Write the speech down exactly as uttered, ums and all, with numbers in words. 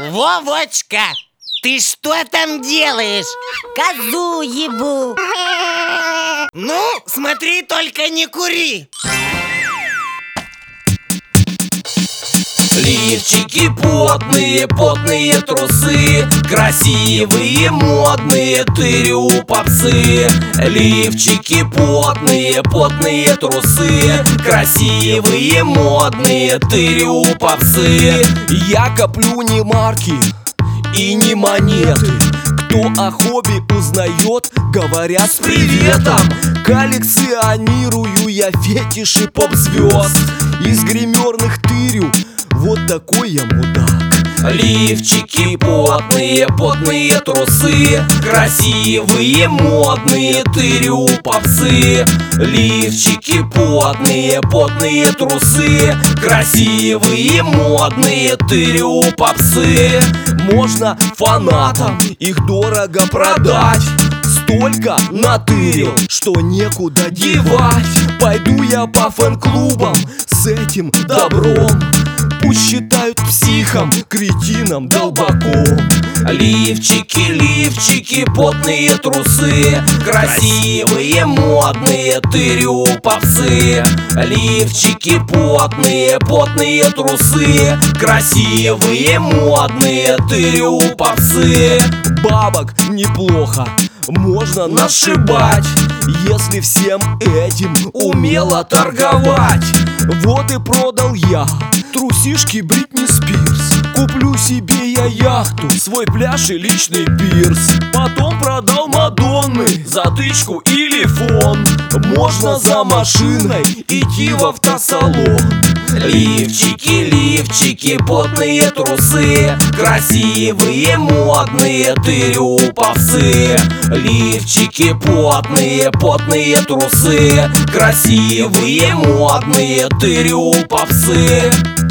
Вовочка, ты что там делаешь? Козу ебу. Ну, смотри, только не кури. Лифчики потные, потные трусы, красивые, модные, тырю попсы. Лифчики потные, потные трусы, красивые, модные, тырю попсы. Я коплю не марки и не монеты. Кто о хобби узнает, говорят с приветом. Коллекционирую я фетиши поп-звезд. Из гримерных тырю, вот такой я мудак. Лифчики потные, потные трусы, красивые, модные, тырю попсы. Лифчики потные, потные трусы, красивые, модные, тырю попсы. Можно фанатам их дорого продать. Столько натырил, что некуда девать. Пойду я по фэн-клубам с этим добром. Пусть считают психом, кретином, долбаком. Лифчики, лифчики, потные трусы, красивые, модные, тырю попсы. Лифчики потные, потные трусы, красивые, модные, тырю попсы. Бабок неплохо можно нашибать, если всем этим умело торговать. Вот и продал я трусишки Бритни Спирс. Куплю себе я яхту, свой пляж и личный пирс. Потом продал Мадонны затычку или фон. Можно за машиной идти в автосалон. Лифчики, лифчики, потные трусы, красивые, модные, тырю попсы. Лифчики потные, потные трусы, красивые, модные, тырю попсы.